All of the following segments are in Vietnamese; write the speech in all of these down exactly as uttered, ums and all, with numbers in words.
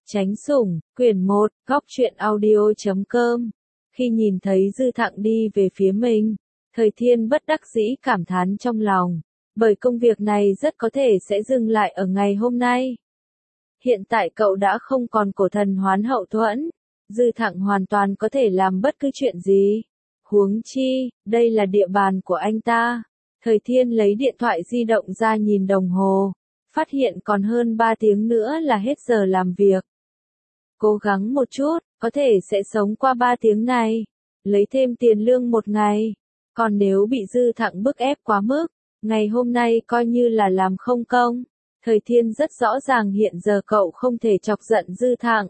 Tránh sủng, quyển một, góc truyện audio chấm com. Khi nhìn thấy Dư Thặng đi về phía mình, Thời Thiên bất đắc dĩ cảm thán trong lòng, bởi công việc này rất có thể sẽ dừng lại ở ngày hôm nay. Hiện tại cậu đã không còn cổ thần hoán hậu thuẫn, Dư Thặng hoàn toàn có thể làm bất cứ chuyện gì. Huống chi, đây là địa bàn của anh ta. Thời Thiên lấy điện thoại di động ra nhìn đồng hồ, phát hiện còn hơn ba tiếng nữa là hết giờ làm việc. Cố gắng một chút, có thể sẽ sống qua ba tiếng này, lấy thêm tiền lương một ngày. Còn nếu bị Dư Thặng bức ép quá mức, ngày hôm nay coi như là làm không công. Thời Thiên rất rõ ràng hiện giờ cậu không thể chọc giận Dư Thặng.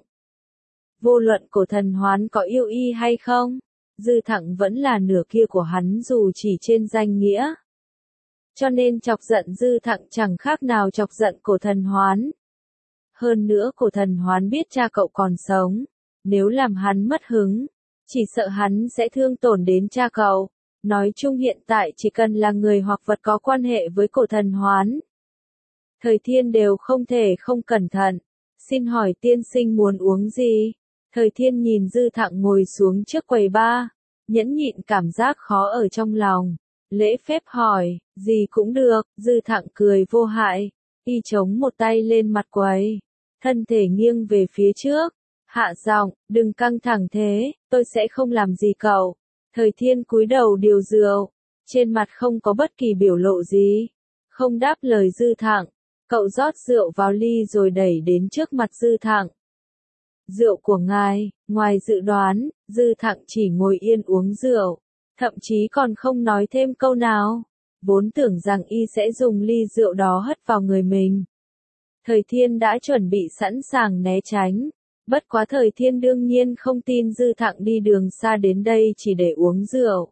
Vô luận cổ thần hoán có yêu y hay không, Dư Thặng vẫn là nửa kia của hắn dù chỉ trên danh nghĩa. Cho nên chọc giận Dư Thặng chẳng khác nào chọc giận cổ thần hoán. Hơn nữa cổ thần hoán biết cha cậu còn sống, nếu làm hắn mất hứng, chỉ sợ hắn sẽ thương tổn đến cha cậu. Nói chung hiện tại chỉ cần là người hoặc vật có quan hệ với cổ thần hoán, Thời Thiên đều không thể không cẩn thận. Xin hỏi tiên sinh muốn uống gì? Thời Thiên nhìn Dư Thặng ngồi xuống trước quầy bar, nhẫn nhịn cảm giác khó ở trong lòng. Lễ phép hỏi, gì cũng được. Dư Thặng cười vô hại, y chống một tay lên mặt quầy, thân thể nghiêng về phía trước, hạ giọng, đừng căng thẳng thế, tôi sẽ không làm gì cậu. Thời Thiên cúi đầu điều rượu, trên mặt không có bất kỳ biểu lộ gì, không đáp lời Dư Thặng. Cậu rót rượu vào ly rồi đẩy đến trước mặt Dư Thặng. Rượu của ngài. Ngoài dự đoán, Dư Thặng chỉ ngồi yên uống rượu, thậm chí còn không nói thêm câu nào. Vốn tưởng rằng y sẽ dùng ly rượu đó hất vào người mình. Thời Thiên đã chuẩn bị sẵn sàng né tránh. Bất quá Thời Thiên đương nhiên không tin Dư Thặng đi đường xa đến đây chỉ để uống rượu.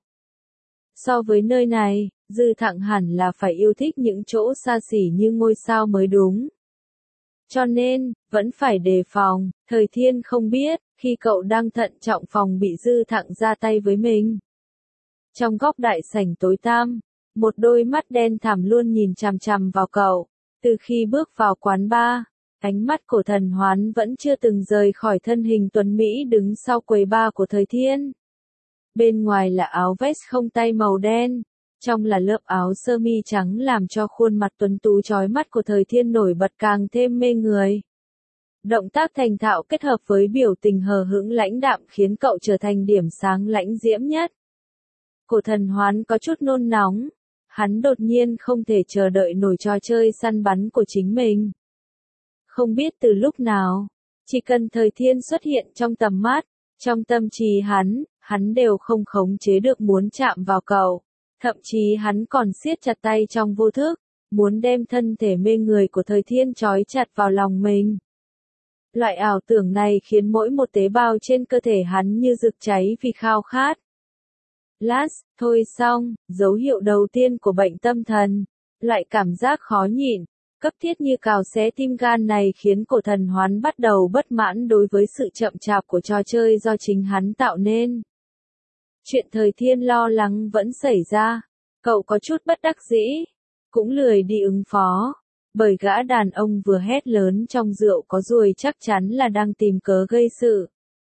So với nơi này, Dư Thặng hẳn là phải yêu thích những chỗ xa xỉ như ngôi sao mới đúng. Cho nên, vẫn phải đề phòng. Thời Thiên không biết, khi cậu đang thận trọng phòng bị Dư Thặng ra tay với mình. Trong góc đại sảnh tối tăm, một đôi mắt đen thẳm luôn nhìn chằm chằm vào cậu. Từ khi bước vào quán bar, ánh mắt cổ thần hoán vẫn chưa từng rời khỏi thân hình tuấn Mỹ đứng sau quầy bar của Thời Thiên. Bên ngoài là áo vest không tay màu đen, trong là lớp áo sơ mi trắng làm cho khuôn mặt tuấn tú chói mắt của Thời Thiên nổi bật càng thêm mê người. Động tác thành thạo kết hợp với biểu tình hờ hững lãnh đạm khiến cậu trở thành điểm sáng lãnh diễm nhất. Cổ thần hoán có chút nôn nóng, hắn đột nhiên không thể chờ đợi nổi trò chơi săn bắn của chính mình. Không biết từ lúc nào, chỉ cần Thời Thiên xuất hiện trong tầm mắt, trong tâm trí hắn, hắn đều không khống chế được muốn chạm vào cậu. Thậm chí hắn còn siết chặt tay trong vô thức, muốn đem thân thể mê người của Thời Thiên trói chặt vào lòng mình. Loại ảo tưởng này khiến mỗi một tế bào trên cơ thể hắn như rực cháy vì khao khát. Lát, thôi xong, dấu hiệu đầu tiên của bệnh tâm thần. Loại cảm giác khó nhịn, cấp thiết như cào xé tim gan này khiến cổ thần hoán bắt đầu bất mãn đối với sự chậm chạp của trò chơi do chính hắn tạo nên. Chuyện Thời Thiên lo lắng vẫn xảy ra, cậu có chút bất đắc dĩ, cũng lười đi ứng phó, bởi gã đàn ông vừa hét lớn trong rượu có ruồi chắc chắn là đang tìm cớ gây sự.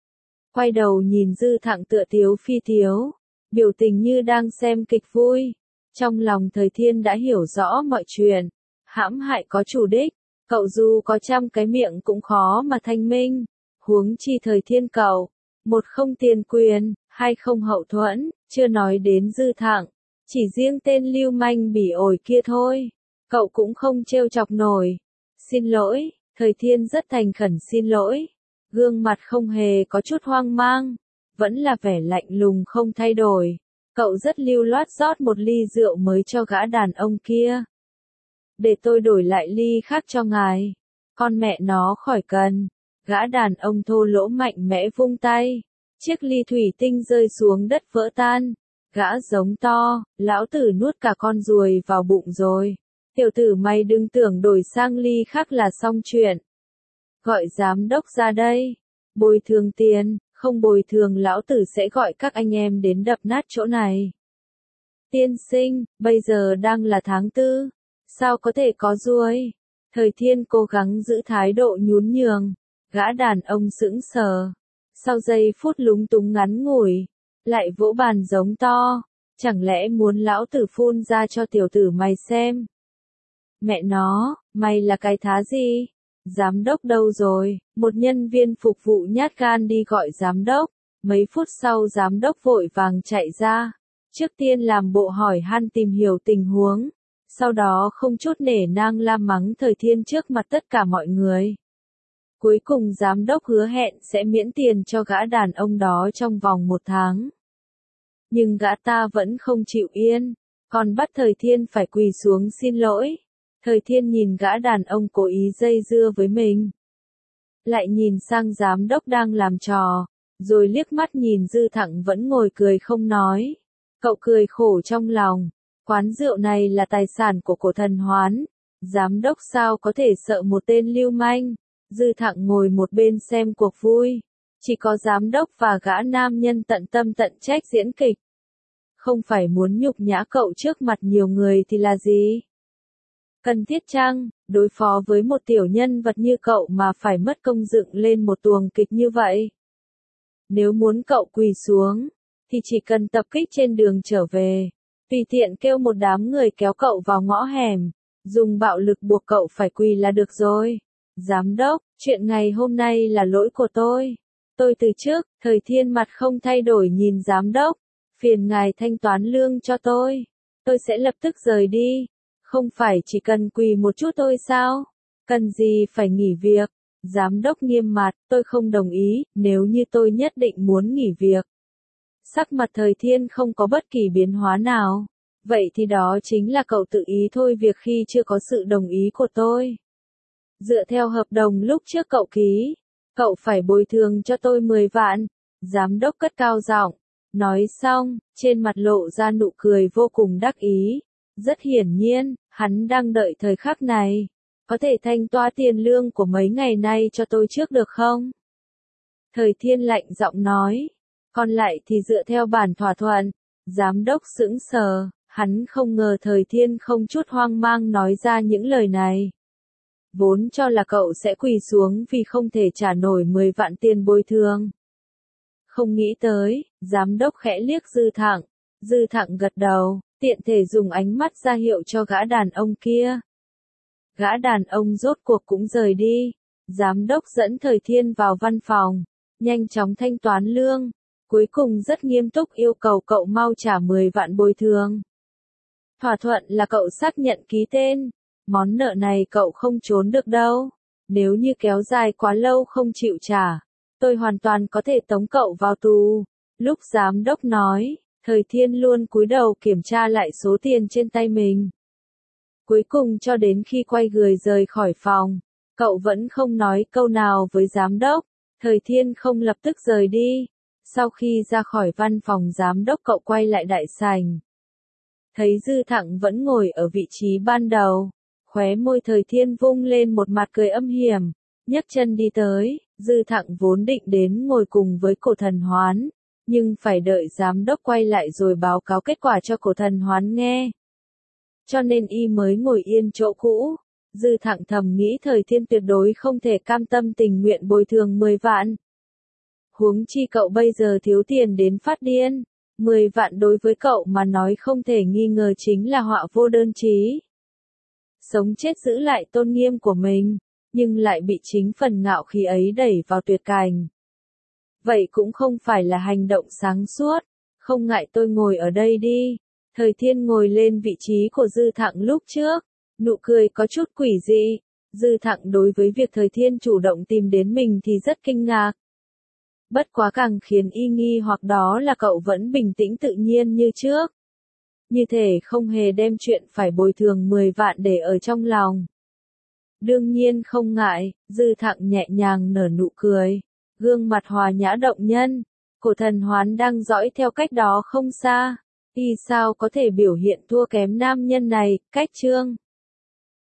Quay đầu nhìn Dư Thặng tựa tiếu phi tiếu, biểu tình như đang xem kịch vui. Trong lòng Thời Thiên đã hiểu rõ mọi chuyện, hãm hại có chủ đích, cậu dù có trăm cái miệng cũng khó mà thanh minh, huống chi Thời Thiên cậu, một không tiền quyền, hai không hậu thuẫn, chưa nói đến Dư Thặng, chỉ riêng tên lưu manh bỉ ổi kia thôi, cậu cũng không trêu chọc nổi. Xin lỗi. Thời Thiên rất thành khẩn xin lỗi, gương mặt không hề có chút hoang mang, vẫn là vẻ lạnh lùng không thay đổi. Cậu rất lưu loát rót một ly rượu mới cho gã đàn ông kia. Để tôi đổi lại ly khác cho ngài. Con mẹ nó khỏi cần. Gã đàn ông thô lỗ mạnh mẽ vung tay. Chiếc ly thủy tinh rơi xuống đất vỡ tan. Gã giống to, lão tử nuốt cả con ruồi vào bụng rồi. Tiểu tử mày đừng tưởng đổi sang ly khác là xong chuyện. Gọi giám đốc ra đây. Bồi thường tiền, không bồi thường lão tử sẽ gọi các anh em đến đập nát chỗ này. Tiên sinh, bây giờ đang là tháng tư. Sao có thể có ruồi? Thời Thiên cố gắng giữ thái độ nhún nhường. Gã đàn ông sững sờ. Sau giây phút lúng túng ngắn ngủi, lại vỗ bàn giống to. Chẳng lẽ muốn lão tử phun ra cho tiểu tử mày xem? Mẹ nó, mày là cái thá gì? Giám đốc đâu rồi? Một nhân viên phục vụ nhát gan đi gọi giám đốc. Mấy phút sau giám đốc vội vàng chạy ra. Trước tiên làm bộ hỏi han tìm hiểu tình huống. Sau đó không chút nể nang la mắng Thời Thiên trước mặt tất cả mọi người. Cuối cùng giám đốc hứa hẹn sẽ miễn tiền cho gã đàn ông đó trong vòng một tháng. Nhưng gã ta vẫn không chịu yên, còn bắt Thời Thiên phải quỳ xuống xin lỗi. Thời Thiên nhìn gã đàn ông cố ý dây dưa với mình. Lại nhìn sang giám đốc đang làm trò, rồi liếc mắt nhìn Dư Thặng vẫn ngồi cười không nói. Cậu cười khổ trong lòng, quán rượu này là tài sản của Cổ Thần Hoán. Giám đốc sao có thể sợ một tên lưu manh. Dư Thặng ngồi một bên xem cuộc vui. Chỉ có giám đốc và gã nam nhân tận tâm tận trách diễn kịch. Không phải muốn nhục nhã cậu trước mặt nhiều người thì là gì? Cần thiết chăng, đối phó với một tiểu nhân vật như cậu mà phải mất công dựng lên một tuồng kịch như vậy? Nếu muốn cậu quỳ xuống, thì chỉ cần tập kích trên đường trở về. Tùy tiện kêu một đám người kéo cậu vào ngõ hẻm, dùng bạo lực buộc cậu phải quỳ là được rồi. Giám đốc, chuyện ngày hôm nay là lỗi của tôi. Tôi từ chức. Thời Thiên mặt không thay đổi nhìn giám đốc. Phiền ngài thanh toán lương cho tôi. Tôi sẽ lập tức rời đi. Không phải chỉ cần quỳ một chút thôi sao? Cần gì phải nghỉ việc? Giám đốc nghiêm mặt, tôi không đồng ý, nếu như tôi nhất định muốn nghỉ việc. Sắc mặt Thời Thiên không có bất kỳ biến hóa nào. Vậy thì đó chính là cậu tự ý thôi việc khi chưa có sự đồng ý của tôi. Dựa theo hợp đồng lúc trước cậu ký, cậu phải bồi thường cho tôi mười vạn. Giám đốc cất cao giọng. Nói xong, trên mặt lộ ra nụ cười vô cùng đắc ý. Rất hiển nhiên, hắn đang đợi thời khắc này. Có thể thanh toán tiền lương của mấy ngày nay cho tôi trước được không? Thời Thiên lạnh giọng nói. Còn lại thì dựa theo bản thỏa thuận. Giám đốc sững sờ, hắn không ngờ Thời Thiên không chút hoang mang nói ra những lời này. Vốn cho là cậu sẽ quỳ xuống vì không thể trả nổi mười vạn tiền bồi thường. Không nghĩ tới, giám đốc khẽ liếc Dư Thặng. Dư Thặng gật đầu, tiện thể dùng ánh mắt ra hiệu cho gã đàn ông kia. Gã đàn ông rốt cuộc cũng rời đi. Giám đốc dẫn Thời Thiên vào văn phòng, nhanh chóng thanh toán lương. Cuối cùng rất nghiêm túc yêu cầu cậu mau trả mười vạn bồi thường. Thỏa thuận là cậu xác nhận ký tên. Món nợ này cậu không trốn được đâu. Nếu như kéo dài quá lâu không chịu trả, tôi hoàn toàn có thể tống cậu vào tù. Lúc giám đốc nói, Thời Thiên luôn cúi đầu kiểm tra lại số tiền trên tay mình. Cuối cùng cho đến khi quay người rời khỏi phòng, cậu vẫn không nói câu nào với giám đốc. Thời Thiên không lập tức rời đi. Sau khi ra khỏi văn phòng giám đốc cậu quay lại đại sảnh. Thấy Dư Thặng vẫn ngồi ở vị trí ban đầu. Khóe môi Thời Thiên vung lên một mặt cười âm hiểm. Nhấc chân đi tới. Dư Thặng vốn định đến ngồi cùng với Cổ Thần Hoán. Nhưng phải đợi giám đốc quay lại rồi báo cáo kết quả cho Cổ Thần Hoán nghe. Cho nên y mới ngồi yên chỗ cũ. Dư Thặng thầm nghĩ Thời Thiên tuyệt đối không thể cam tâm tình nguyện bồi thường mười vạn. Huống chi cậu bây giờ thiếu tiền đến phát điên. mười vạn đối với cậu mà nói không thể nghi ngờ chính là họa vô đơn chí. Sống chết giữ lại tôn nghiêm của mình, nhưng lại bị chính phần ngạo khí ấy đẩy vào tuyệt cảnh. Vậy cũng không phải là hành động sáng suốt. Không ngại tôi ngồi ở đây đi. Thời Thiên ngồi lên vị trí của Dư Thặng lúc trước. Nụ cười có chút quỷ dị. Dư Thặng đối với việc Thời Thiên chủ động tìm đến mình thì rất kinh ngạc. Bất quá càng khiến y nghi hoặc đó là cậu vẫn bình tĩnh tự nhiên như trước. Như thể không hề đem chuyện phải bồi thường mười vạn để ở trong lòng. Đương nhiên không ngại, Dư Thặng nhẹ nhàng nở nụ cười. Gương mặt hòa nhã động nhân. Cổ Thần Hoán đang dõi theo cách đó không xa. Y sao có thể biểu hiện thua kém nam nhân này, cách chương.